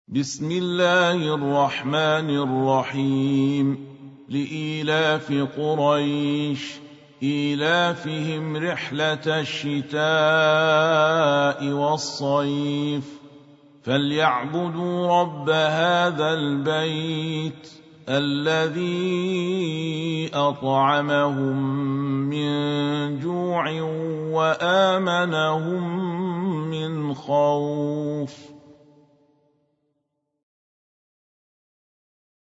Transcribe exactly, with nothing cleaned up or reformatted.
بسم الله الرحمن الرحيم لإيلاف قريش إيلافهم رحلة الشتاء والصيف فليعبدوا رب هذا البيت الذي أطعمهم من جوع وآمنهم من خوف.